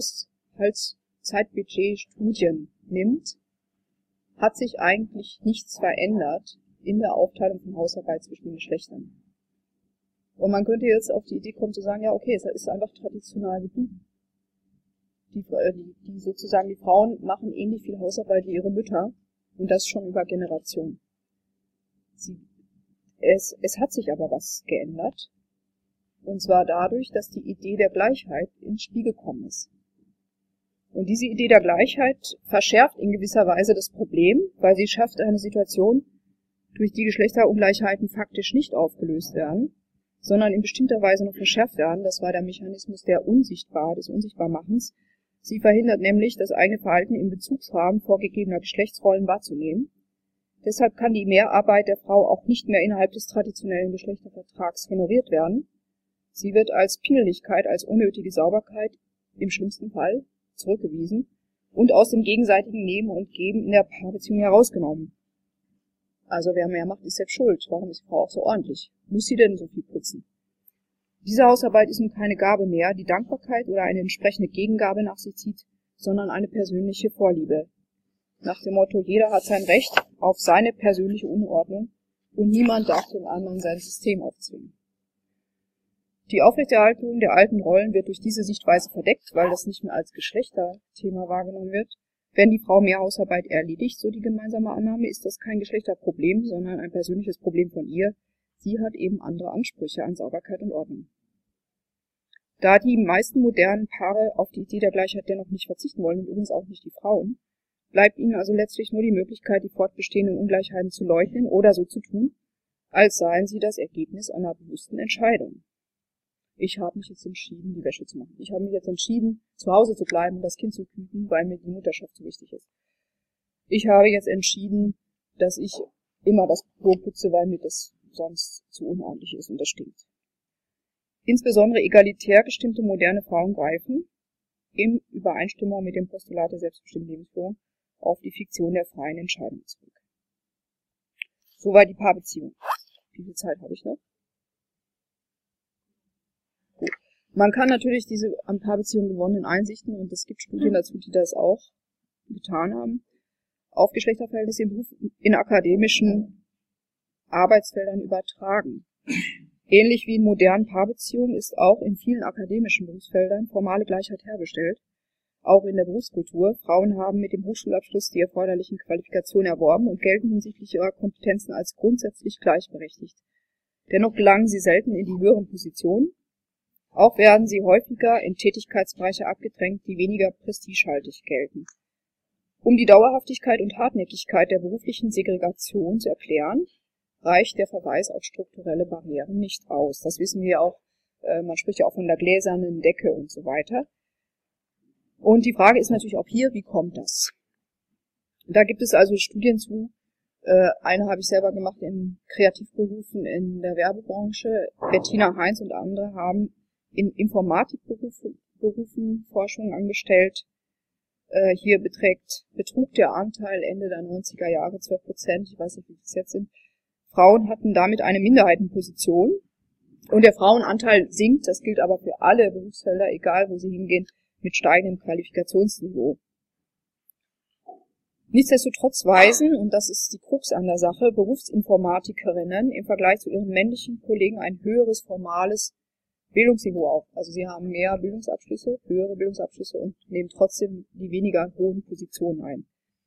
Haushaltszeitbudget-Studien nimmt, hat sich eigentlich nichts verändert in der Aufteilung von Hausarbeit zwischen den Geschlechtern. Und man könnte jetzt auf die Idee kommen zu sagen, ja okay, es ist einfach traditional geblieben. Die, die, die sozusagen die Frauen machen ähnlich viel Hausarbeit wie ihre Mütter und das schon über Generationen. Sie, es, es hat sich aber was geändert. Und zwar dadurch, dass die Idee der Gleichheit ins Spiel gekommen ist. Und diese Idee der Gleichheit verschärft in gewisser Weise das Problem, weil sie schafft eine Situation, durch die Geschlechterungleichheiten faktisch nicht aufgelöst werden, sondern in bestimmter Weise noch verschärft werden. Das war der Mechanismus der Unsichtbar, des Unsichtbarmachens. Sie verhindert nämlich, das eigene Verhalten im Bezugsrahmen vorgegebener Geschlechtsrollen wahrzunehmen. Deshalb kann die Mehrarbeit der Frau auch nicht mehr innerhalb des traditionellen Geschlechtervertrags honoriert werden. Sie wird als Pingeligkeit, als unnötige Sauberkeit im schlimmsten Fall zurückgewiesen und aus dem gegenseitigen Nehmen und Geben in der Paarbeziehung herausgenommen. Also wer mehr macht, ist selbst schuld. Warum ist die Frau auch so ordentlich? Muss sie denn so viel putzen? Diese Hausarbeit ist nun keine Gabe mehr, die Dankbarkeit oder eine entsprechende Gegengabe nach sich zieht, sondern eine persönliche Vorliebe. Nach dem Motto, jeder hat sein Recht auf seine persönliche Unordnung und niemand darf dem anderen sein System aufzwingen. Die Aufrechterhaltung der alten Rollen wird durch diese Sichtweise verdeckt, weil das nicht mehr als Geschlechterthema wahrgenommen wird. Wenn die Frau mehr Hausarbeit erledigt, so die gemeinsame Annahme, ist das kein Geschlechterproblem, sondern ein persönliches Problem von ihr. Sie hat eben andere Ansprüche an Sauberkeit und Ordnung. Da die meisten modernen Paare auf die Idee der Gleichheit dennoch nicht verzichten wollen, und übrigens auch nicht die Frauen, bleibt ihnen also letztlich nur die Möglichkeit, die fortbestehenden Ungleichheiten zu leugnen oder so zu tun, als seien sie das Ergebnis einer bewussten Entscheidung. Ich habe mich jetzt entschieden, die Wäsche zu machen. Ich habe mich jetzt entschieden, zu Hause zu bleiben und das Kind zu hüten, weil mir die Mutterschaft so wichtig ist. Ich habe jetzt entschieden, dass ich immer das Klo putze, weil mir das sonst zu unordentlich ist und das stinkt. Insbesondere egalitär gestimmte moderne Frauen greifen, in Übereinstimmung mit dem Postulat der selbstbestimmten Lebensführung, auf die Fiktion der freien Entscheidung zurück. Soweit die Paarbeziehung. Wie viel Zeit habe ich noch? Gut. Man kann natürlich diese an Paarbeziehungen gewonnenen Einsichten, und es gibt Studien dazu, die das auch getan haben, auf Geschlechterverhältnisse im Beruf in akademischen Arbeitsfeldern übertragen. Ähnlich wie in modernen Paarbeziehungen ist auch in vielen akademischen Berufsfeldern formale Gleichheit hergestellt, auch in der Berufskultur. Frauen haben mit dem Hochschulabschluss die erforderlichen Qualifikationen erworben und gelten hinsichtlich ihrer Kompetenzen als grundsätzlich gleichberechtigt. Dennoch gelangen sie selten in die höheren Positionen. Auch werden sie häufiger in Tätigkeitsbereiche abgedrängt, die weniger prestigehaltig gelten. Um die Dauerhaftigkeit und Hartnäckigkeit der beruflichen Segregation zu erklären, reicht der Verweis auf strukturelle Barrieren nicht aus. Das wissen wir auch, äh, man spricht ja auch von der gläsernen Decke und so weiter. Und die Frage ist natürlich auch hier, wie kommt das? Da gibt es also Studien zu. Äh, eine habe ich selber gemacht in Kreativberufen in der Werbebranche. Bettina Heinz und andere haben in Informatikberufen Berufen Forschung angestellt. Äh, hier beträgt betrug der Anteil Ende der neunziger Jahre zwölf Prozent. Ich weiß nicht, wie es jetzt sind. Frauen hatten damit eine Minderheitenposition. Und der Frauenanteil sinkt, das gilt aber für alle Berufsfelder, egal wo sie hingehen, mit steigendem Qualifikationsniveau. Nichtsdestotrotz weisen, und das ist die Krux an der Sache, Berufsinformatikerinnen im Vergleich zu ihren männlichen Kollegen ein höheres formales Bildungsniveau auf. Also sie haben mehr Bildungsabschlüsse, höhere Bildungsabschlüsse und nehmen trotzdem die weniger hohen Positionen ein.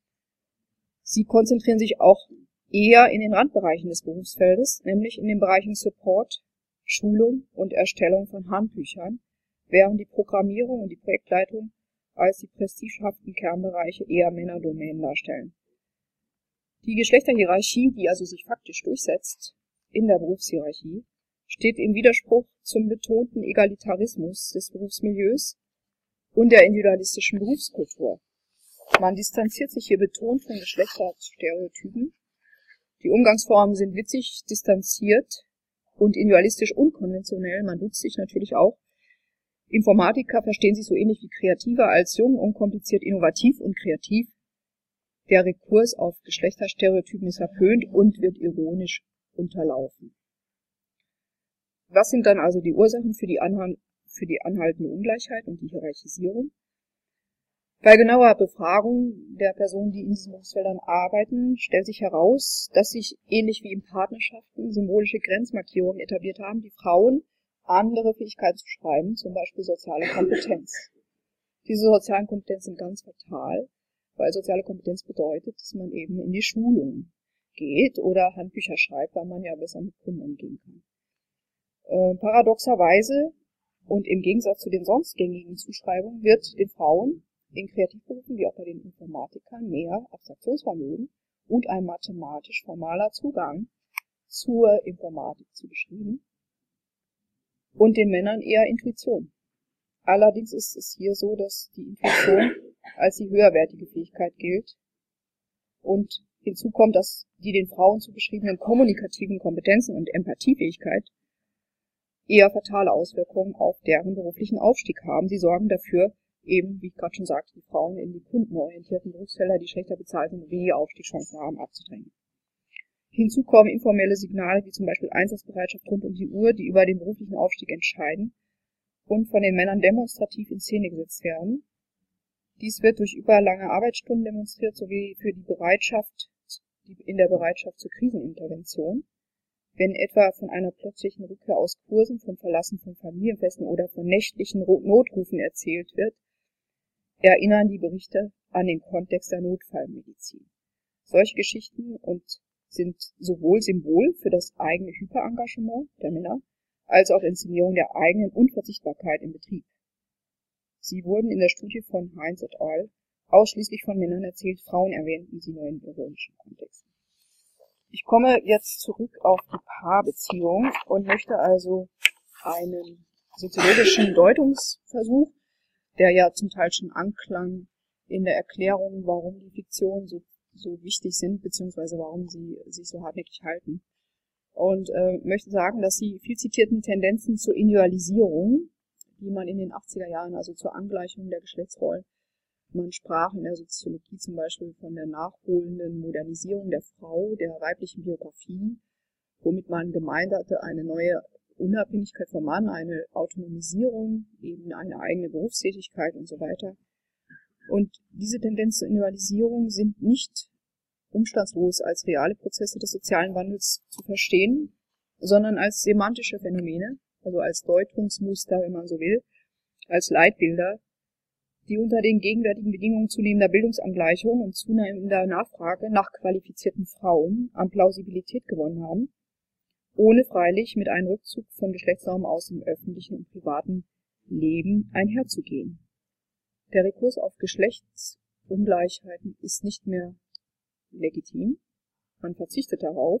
Sie konzentrieren sich auch eher in den Randbereichen des Berufsfeldes, nämlich in den Bereichen Support, Schulung und Erstellung von Handbüchern, während die Programmierung und die Projektleitung als die prestigehaften Kernbereiche eher Männerdomänen darstellen. Die Geschlechterhierarchie, die also sich faktisch durchsetzt in der Berufshierarchie, steht im Widerspruch zum betonten Egalitarismus des Berufsmilieus und der individualistischen Berufskultur. Man distanziert sich hier betont von Geschlechterstereotypen. Die Umgangsformen sind witzig, distanziert und individualistisch unkonventionell. Man duzt sich natürlich auch. Informatiker verstehen sich so ähnlich wie Kreative als jung, unkompliziert, innovativ und kreativ. Der Rekurs auf Geschlechterstereotypen ist verpönt und wird ironisch unterlaufen. Was sind dann also die Ursachen für die, Anhal- für die anhaltende Ungleichheit und die Hierarchisierung? Bei genauer Befragung der Personen, die in diesen Berufsfeldern arbeiten, stellt sich heraus, dass sich ähnlich wie in Partnerschaften symbolische Grenzmarkierungen etabliert haben, die Frauen andere Fähigkeiten zu schreiben, zum Beispiel soziale Kompetenz. Diese sozialen Kompetenzen sind ganz fatal, weil soziale Kompetenz bedeutet, dass man eben in die Schulung geht oder Handbücher schreibt, weil man ja besser mit Kunden umgehen kann. Äh, paradoxerweise und im Gegensatz zu den sonst gängigen Zuschreibungen wird den Frauen in Kreativberufen wie auch bei den Informatikern mehr Abstraktionsvermögen und ein mathematisch formaler Zugang zur Informatik zugeschrieben und den Männern eher Intuition. Allerdings ist es hier so, dass die Intuition als die höherwertige Fähigkeit gilt und hinzu kommt, dass die den Frauen zugeschriebenen kommunikativen Kompetenzen und Empathiefähigkeit eher fatale Auswirkungen auf deren beruflichen Aufstieg haben. Sie sorgen dafür, eben, wie ich gerade schon sagte, die Frauen in die kundenorientierten Berufsfelder, die schlechter bezahlt sind und weniger Aufstiegschancen haben, abzudrängen. Hinzu kommen informelle Signale wie zum Beispiel Einsatzbereitschaft rund um die Uhr, die über den beruflichen Aufstieg entscheiden und von den Männern demonstrativ in Szene gesetzt werden. Dies wird durch überlange Arbeitsstunden demonstriert, sowie für die Bereitschaft, die in der Bereitschaft zur Krisenintervention. Wenn etwa von einer plötzlichen Rückkehr aus Kursen, vom Verlassen von Familienfesten oder von nächtlichen Notrufen erzählt wird, erinnern die Berichte an den Kontext der Notfallmedizin. Solche Geschichten und sind sowohl Symbol für das eigene Hyperengagement der Männer, als auch Inszenierung der eigenen Unverzichtbarkeit im Betrieb. Sie wurden in der Studie von Heinz et al. Ausschließlich von Männern erzählt, Frauen erwähnten sie nur in ironischen Kontexten. Ich komme jetzt zurück auf die Paarbeziehung und möchte also einen soziologischen Deutungsversuch, der ja zum Teil schon anklang in der Erklärung, warum die Fiktionen so, so wichtig sind, beziehungsweise warum sie sich so hartnäckig halten. Und äh, möchte sagen, dass die viel zitierten Tendenzen zur Individualisierung, die man in den achtziger Jahren, also zur Angleichung der Geschlechtsrollen, man sprach in der Soziologie zum Beispiel von der nachholenden Modernisierung der Frau, der weiblichen Biografie, womit man gemeint hatte, eine neue Unabhängigkeit vom Mann, eine Autonomisierung, eben eine eigene Berufstätigkeit und so weiter. Und diese Tendenz zur Individualisierung sind nicht umstandslos als reale Prozesse des sozialen Wandels zu verstehen, sondern als semantische Phänomene, also als Deutungsmuster, wenn man so will, als Leitbilder, die unter den gegenwärtigen Bedingungen zunehmender Bildungsangleichung und zunehmender Nachfrage nach qualifizierten Frauen an Plausibilität gewonnen haben, ohne freilich mit einem Rückzug von Geschlechtsnormen aus dem öffentlichen und privaten Leben einherzugehen. Der Rekurs auf Geschlechtsungleichheiten ist nicht mehr legitim, man verzichtet darauf,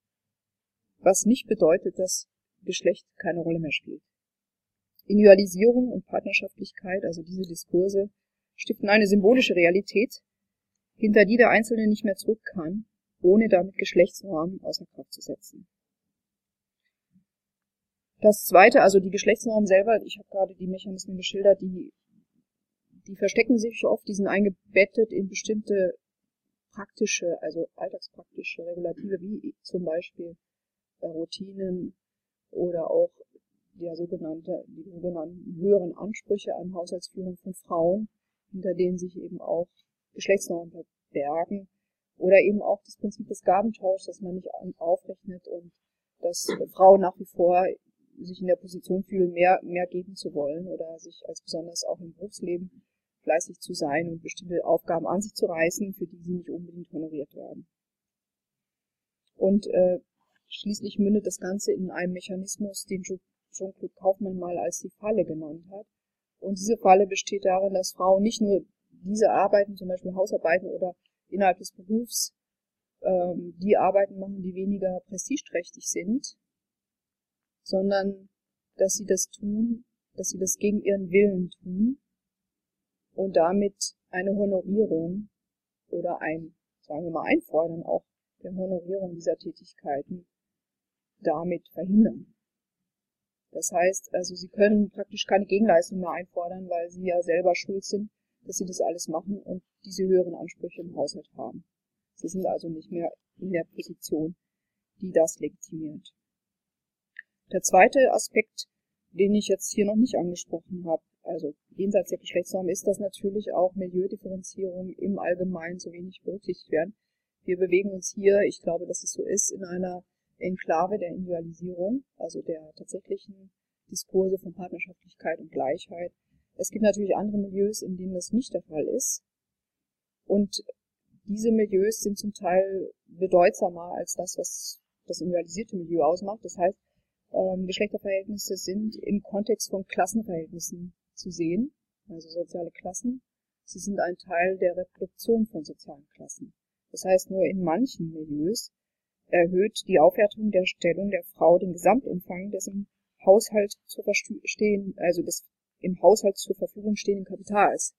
was nicht bedeutet, dass Geschlecht keine Rolle mehr spielt. Individualisierung und Partnerschaftlichkeit, also diese Diskurse, stiften eine symbolische Realität, hinter die der Einzelne nicht mehr zurück kann, ohne damit Geschlechtsnormen außer Kraft zu setzen. Das Zweite, also die Geschlechtsnormen selber, ich habe gerade die Mechanismen geschildert, die, die verstecken sich oft, die sind eingebettet in bestimmte praktische, also alltagspraktische Regulative, wie zum Beispiel äh, Routinen oder auch der sogenannte, die sogenannten höheren Ansprüche an Haushaltsführung von Frauen, hinter denen sich eben auch Geschlechtsnormen verbergen, oder eben auch das Prinzip des Gabentauschs, dass man nicht aufrechnet und dass Frauen nach wie vor sich in der Position fühlen, mehr, mehr geben zu wollen oder sich als besonders auch im Berufsleben fleißig zu sein und bestimmte Aufgaben an sich zu reißen, für die sie nicht unbedingt honoriert werden. Und äh, schließlich mündet das Ganze in einem Mechanismus, den Jean-Claude Kaufmann mal als die Falle genannt hat. Und diese Falle besteht darin, dass Frauen nicht nur diese Arbeiten, zum Beispiel Hausarbeiten oder innerhalb des Berufs, ähm, die Arbeiten machen, die weniger prestigeträchtig sind, sondern dass sie das tun, dass sie das gegen ihren Willen tun und damit eine Honorierung oder ein, sagen wir mal, Einfordern auch der Honorierung dieser Tätigkeiten damit verhindern. Das heißt, also sie können praktisch keine Gegenleistung mehr einfordern, weil sie ja selber schuld sind, dass sie das alles machen und diese höheren Ansprüche im Haushalt haben. Sie sind also nicht mehr in der Position, die das legitimiert. Der zweite Aspekt, den ich jetzt hier noch nicht angesprochen habe, also jenseits der Geschlechtsnorm, ist, dass natürlich auch Milieudifferenzierung im Allgemeinen so wenig berücksichtigt werden. Wir bewegen uns hier, ich glaube, dass es so ist, in einer Enklave der Individualisierung, also der tatsächlichen Diskurse von Partnerschaftlichkeit und Gleichheit. Es gibt natürlich andere Milieus, in denen das nicht der Fall ist. Und diese Milieus sind zum Teil bedeutsamer als das, was das individualisierte Milieu ausmacht. Das heißt, ähm, Geschlechterverhältnisse sind im Kontext von Klassenverhältnissen zu sehen, also soziale Klassen. Sie sind ein Teil der Reproduktion von sozialen Klassen. Das heißt, nur in manchen Milieus erhöht die Aufwertung der Stellung der Frau den Gesamtumfang des im Haushalt zur stehen, also des im Haushalt zur Verfügung stehenden Kapitals.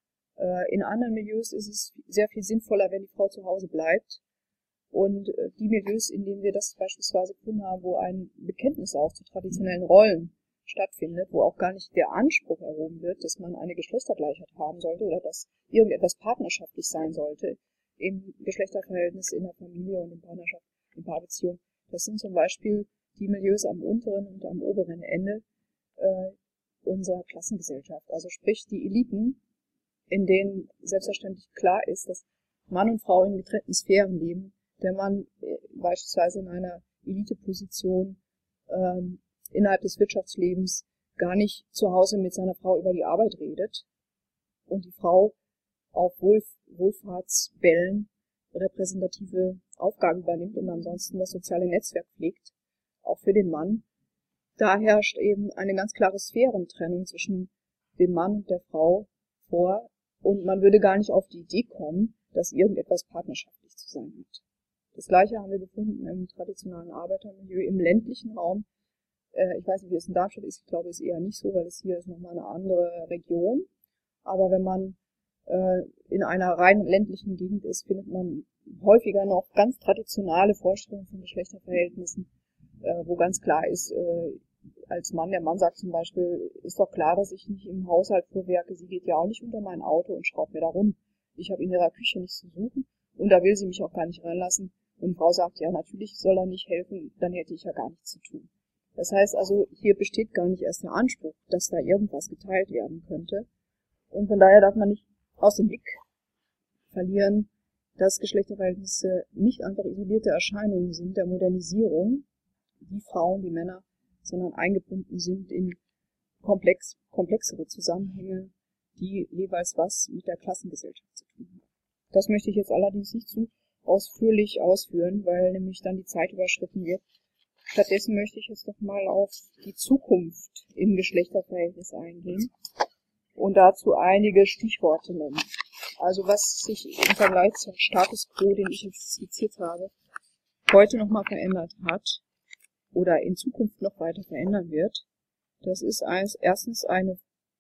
Äh, in anderen Milieus ist es sehr viel sinnvoller, wenn die Frau zu Hause bleibt. Und äh, die Milieus, in denen wir das beispielsweise gefunden haben, wo ein Bekenntnis auch zu traditionellen Rollen stattfindet, wo auch gar nicht der Anspruch erhoben wird, dass man eine Geschlechtergleichheit haben sollte oder dass irgendetwas partnerschaftlich sein sollte im Geschlechterverhältnis in der Familie und in Partnerschaft, in Paarbeziehung. Das sind zum Beispiel die Milieus am unteren und am oberen Ende äh, unserer Klassengesellschaft. Also sprich die Eliten, in denen selbstverständlich klar ist, dass Mann und Frau in getrennten Sphären leben. Der Mann äh, beispielsweise in einer Eliteposition ähm, innerhalb des Wirtschaftslebens gar nicht zu Hause mit seiner Frau über die Arbeit redet und die Frau auf Wohlf Wohlfahrtsbällen repräsentative Aufgaben übernimmt und ansonsten das soziale Netzwerk pflegt, auch für den Mann. Da herrscht eben eine ganz klare Sphärentrennung zwischen dem Mann und der Frau vor und man würde gar nicht auf die Idee kommen, dass irgendetwas partnerschaftlich zu sein hat. Das Gleiche haben wir gefunden im traditionellen Arbeitermilieu im ländlichen Raum. Äh, ich weiß nicht, wie es in Darmstadt ist, ich glaube, es ist eher nicht so, weil es hier ist nochmal eine andere Region. Aber wenn man äh, in einer rein ländlichen Gegend ist, findet man häufiger noch ganz traditionelle Vorstellungen von Geschlechterverhältnissen, äh, wo ganz klar ist, äh, als Mann, der Mann sagt zum Beispiel, ist doch klar, dass ich nicht im Haushalt vorwerke, sie geht ja auch nicht unter mein Auto und schraubt mir da rum. Ich habe in ihrer Küche nichts zu suchen und da will sie mich auch gar nicht reinlassen. Und die Frau sagt, ja, natürlich soll er nicht helfen, dann hätte ich ja gar nichts zu tun. Das heißt also, hier besteht gar nicht erst der Anspruch, dass da irgendwas geteilt werden könnte. Und von daher darf man nicht aus dem Blick verlieren, dass Geschlechterverhältnisse nicht einfach isolierte Erscheinungen sind der Modernisierung, die Frauen, die Männer, sondern eingebunden sind in komplex, komplexere Zusammenhänge, die jeweils was mit der Klassengesellschaft zu tun haben. Das möchte ich jetzt allerdings nicht zu ausführlich ausführen, weil nämlich dann die Zeit überschritten wird. Stattdessen möchte ich jetzt noch mal auf die Zukunft im Geschlechterverhältnis eingehen und dazu einige Stichworte nennen. Also was sich im Vergleich zum Status quo, den ich jetzt skizziert habe, heute nochmal verändert hat oder in Zukunft noch weiter verändern wird. Das ist als erstens eine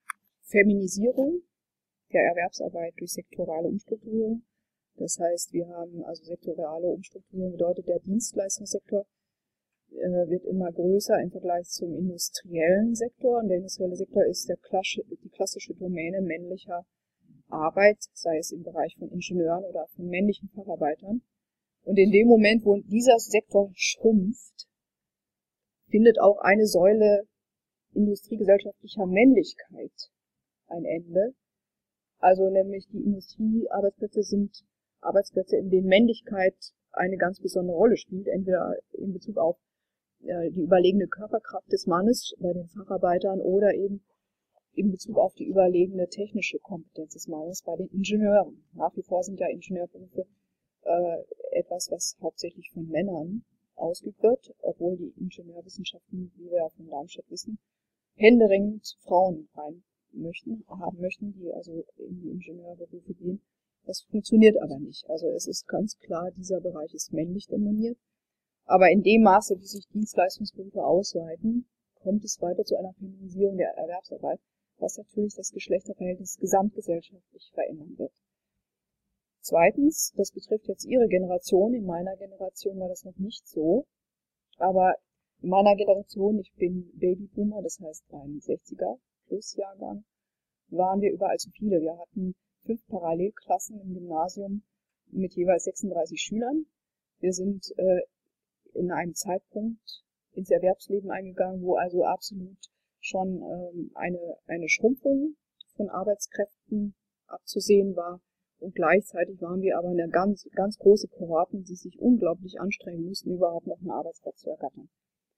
Feminisierung der Erwerbsarbeit durch sektorale Umstrukturierung. Das heißt, wir haben also sektorale Umstrukturierung bedeutet, der Dienstleistungssektor äh, wird immer größer im Vergleich zum industriellen Sektor. Und der industrielle Sektor ist der Klasse, die klassische Domäne männlicher Arbeit, sei es im Bereich von Ingenieuren oder von männlichen Facharbeitern. Und in dem Moment, wo dieser Sektor schrumpft, findet auch eine Säule industriegesellschaftlicher Männlichkeit ein Ende. Also nämlich die Industriearbeitsplätze sind Arbeitsplätze, in denen Männlichkeit eine ganz besondere Rolle spielt, entweder in Bezug auf äh, die überlegene Körperkraft des Mannes bei den Facharbeitern oder eben in Bezug auf die überlegene technische Kompetenz des Mannes bei den Ingenieuren. Nach wie vor sind ja Ingenieurberufe äh, etwas, was hauptsächlich von Männern ausgeübt wird, obwohl die Ingenieurwissenschaften, wie wir ja von Darmstadt wissen, händeringend Frauen rein möchten, haben möchten, die also in die Ingenieurberufe gehen. Das funktioniert aber nicht. Also es ist ganz klar, dieser Bereich ist männlich dominiert. Aber in dem Maße, wie sich Dienstleistungsberufe ausweiten, kommt es weiter zu einer Feminisierung der Erwerbsarbeit, was natürlich das Geschlechterverhältnis gesamtgesellschaftlich verändern wird. Zweitens, das betrifft jetzt Ihre Generation. In meiner Generation war das noch nicht so. Aber in meiner Generation, ich bin Babyboomer, das heißt ein sechziger plus Jahrgang, waren wir überall zu viele. Wir hatten fünf Parallelklassen im Gymnasium mit jeweils sechsunddreißig Schülern. Wir sind äh, in einem Zeitpunkt ins Erwerbsleben eingegangen, wo also absolut schon ähm, eine, eine Schrumpfung von Arbeitskräften abzusehen war. Und gleichzeitig waren wir aber eine ganz, ganz große Kohorten, die sich unglaublich anstrengen mussten, überhaupt noch einen Arbeitsplatz zu ergattern.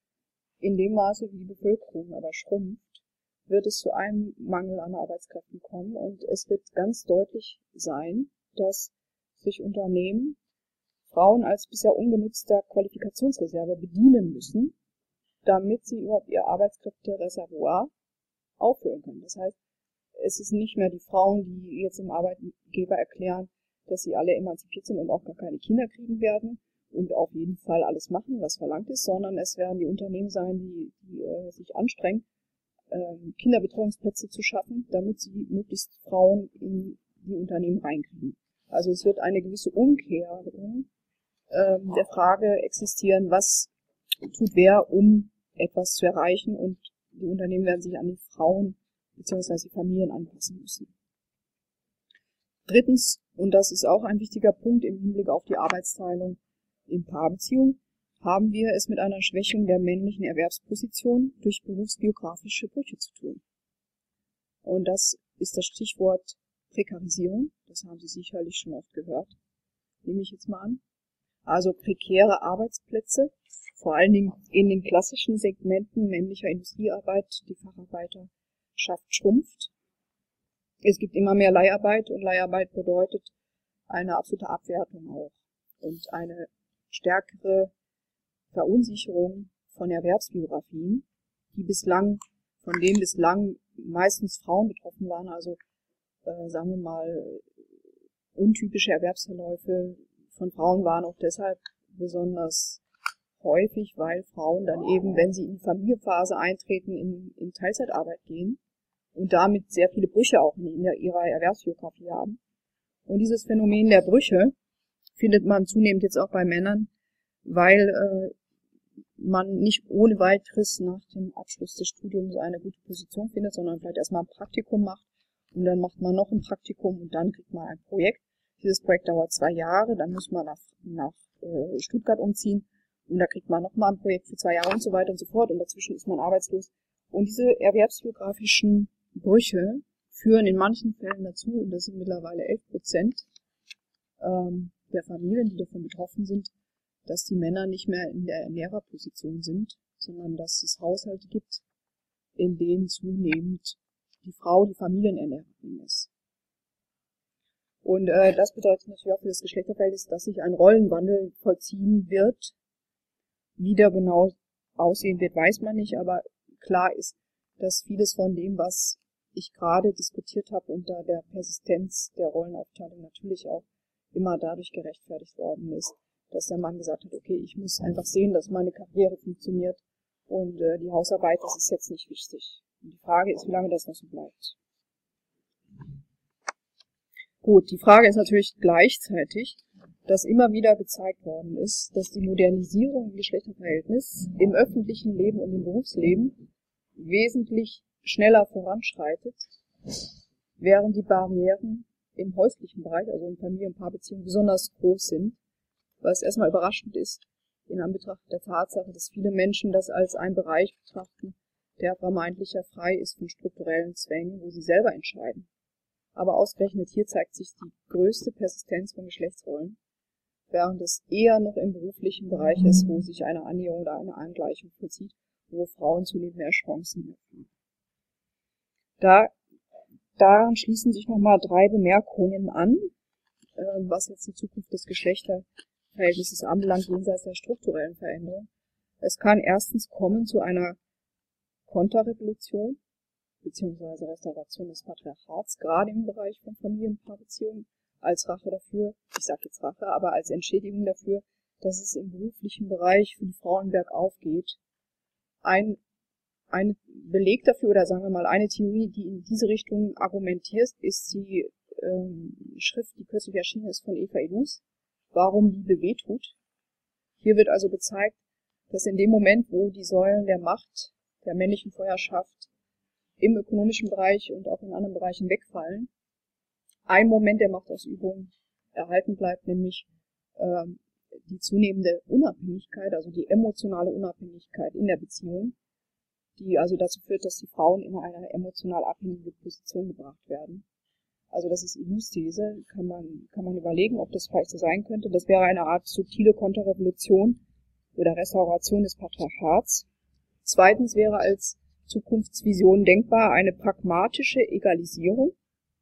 In dem Maße, wie die Bevölkerung aber schrumpft, wird es zu einem Mangel an Arbeitskräften kommen und es wird ganz deutlich sein, dass sich Unternehmen Frauen als bisher ungenutzter Qualifikationsreserve bedienen müssen, damit sie überhaupt ihr Arbeitskräftereservoir auffüllen können. Das heißt, es ist nicht mehr die Frauen, die jetzt dem Arbeitgeber erklären, dass sie alle emanzipiert sind und auch gar keine Kinder kriegen werden und auf jeden Fall alles machen, was verlangt ist, sondern es werden die Unternehmen sein, die, die äh, sich anstrengen, äh, Kinderbetreuungsplätze zu schaffen, damit sie möglichst Frauen in die Unternehmen reinkriegen. Also es wird eine gewisse Umkehrung äh, der Frage existieren, was tut wer, um etwas zu erreichen, und die Unternehmen werden sich an die Frauen bzw. die Familien anpassen müssen. Drittens, und das ist auch ein wichtiger Punkt im Hinblick auf die Arbeitsteilung in Paarbeziehungen, haben wir es mit einer Schwächung der männlichen Erwerbsposition durch berufsbiografische Brüche zu tun. Und das ist das Stichwort Prekarisierung. Das haben Sie sicherlich schon oft gehört, nehme ich jetzt mal an. Also prekäre Arbeitsplätze, vor allen Dingen in den klassischen Segmenten männlicher Industriearbeit, die Facharbeiterschaft schrumpft. Es gibt immer mehr Leiharbeit und Leiharbeit bedeutet eine absolute Abwertung auch und eine stärkere Verunsicherung von Erwerbsbiografien, die bislang, von denen bislang meistens Frauen betroffen waren, also äh, sagen wir mal untypische Erwerbsverläufe von Frauen waren auch deshalb besonders häufig, weil Frauen dann eben, wenn sie in die Familienphase eintreten, in, in Teilzeitarbeit gehen und damit sehr viele Brüche auch in, in ihrer Erwerbsbiografie haben. Und dieses Phänomen der Brüche findet man zunehmend jetzt auch bei Männern, weil äh, man nicht ohne weiteres nach dem Abschluss des Studiums eine gute Position findet, sondern vielleicht erstmal ein Praktikum macht und dann macht man noch ein Praktikum und dann kriegt man ein Projekt. Dieses Projekt dauert zwei Jahre, dann muss man nach, nach äh, Stuttgart umziehen und da kriegt man nochmal ein Projekt für zwei Jahre und so weiter und so fort und dazwischen ist man arbeitslos. Und diese erwerbsbiografischen Brüche führen in manchen Fällen dazu, und das sind mittlerweile elf Prozent ähm, der Familien, die davon betroffen sind, dass die Männer nicht mehr in der Ernährerposition sind, sondern dass es Haushalte gibt, in denen zunehmend die Frau die Familienernährerin ist. Und äh, das bedeutet natürlich auch für das Geschlechterverhältnis, dass sich ein Rollenwandel vollziehen wird. Wie der genau aussehen wird, weiß man nicht, aber klar ist, dass vieles von dem, was ich gerade diskutiert habe, unter der Persistenz der Rollenaufteilung natürlich auch immer dadurch gerechtfertigt worden ist, dass der Mann gesagt hat, okay, ich muss einfach sehen, dass meine Karriere funktioniert und äh, die Hausarbeit, das ist jetzt nicht wichtig. Und die Frage ist, wie lange das noch so bleibt. Gut, die Frage ist natürlich gleichzeitig, dass immer wieder gezeigt worden ist, dass die Modernisierung im Geschlechterverhältnis im öffentlichen Leben und im Berufsleben wesentlich schneller voranschreitet, während die Barrieren im häuslichen Bereich, also in Familie- und Paarbeziehungen, besonders groß sind, was erstmal überraschend ist, in Anbetracht der Tatsache, dass viele Menschen das als einen Bereich betrachten, der vermeintlich ja frei ist von strukturellen Zwängen, wo sie selber entscheiden. Aber ausgerechnet hier zeigt sich die größte Persistenz von Geschlechtsrollen, während es eher noch im beruflichen Bereich ist, wo sich eine Annäherung oder eine Angleichung vollzieht, wo Frauen zunehmend mehr Chancen haben. Da, daran schließen sich nochmal drei Bemerkungen an, äh, was jetzt die Zukunft des Geschlechterverhältnisses anbelangt, jenseits der strukturellen Veränderung. Es kann erstens kommen zu einer Konterrevolution, beziehungsweise Restauration des Patriarchats, gerade im Bereich von Familie- und Paarbeziehungen, als Rache dafür, ich sage jetzt Rache, aber als Entschädigung dafür, dass es im beruflichen Bereich für die Frauen bergauf geht. Ein, ein Beleg dafür, oder sagen wir mal eine Theorie, die in diese Richtung argumentiert, ist die ähm, Schrift, die kürzlich erschienen ist von Eva Illouz, Warum Liebe wehtut. Hier wird also gezeigt, dass in dem Moment, wo die Säulen der Macht, der männlichen Vorherrschaft im ökonomischen Bereich und auch in anderen Bereichen wegfallen, ein Moment der Machtausübung erhalten bleibt, nämlich ähm, die zunehmende Unabhängigkeit, also die emotionale Unabhängigkeit in der Beziehung, die also dazu führt, dass die Frauen in eine emotional abhängige Position gebracht werden. Also das ist Illouz' These, kann man, kann man überlegen, ob das vielleicht so sein könnte. Das wäre eine Art subtile Konterrevolution oder Restauration des Patriarchats. Zweitens wäre als Zukunftsvision denkbar eine pragmatische Egalisierung.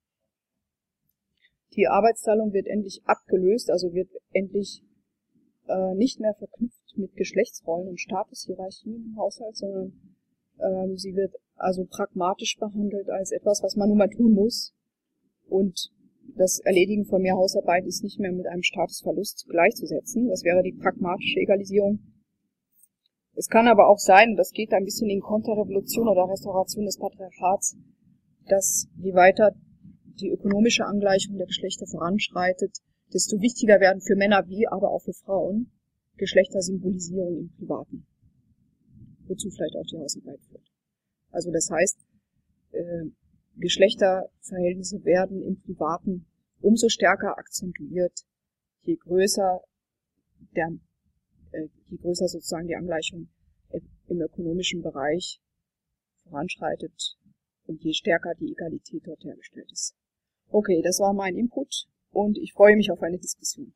Die Arbeitsteilung wird endlich abgelöst, also wird endlich äh, nicht mehr verknüpft mit Geschlechtsrollen und Statushierarchien im Haushalt, sondern ähm, sie wird also pragmatisch behandelt als etwas, was man nun mal tun muss. Und das Erledigen von mehr Hausarbeit ist nicht mehr mit einem Statusverlust gleichzusetzen. Das wäre die pragmatische Egalisierung. Es kann aber auch sein, und das geht ein bisschen in Konterrevolution oder Restauration des Patriarchats, dass je weiter die ökonomische Angleichung der Geschlechter voranschreitet, desto wichtiger werden für Männer wie aber auch für Frauen Geschlechtersymbolisierung im Privaten, wozu vielleicht auch die Hausarbeit führt. Also das heißt, äh, Geschlechterverhältnisse werden im Privaten umso stärker akzentuiert, je größer der, äh, je größer sozusagen die Angleichung im ökonomischen Bereich voranschreitet und je stärker die Egalität dort hergestellt ist. Okay, das war mein Input und ich freue mich auf eine Diskussion.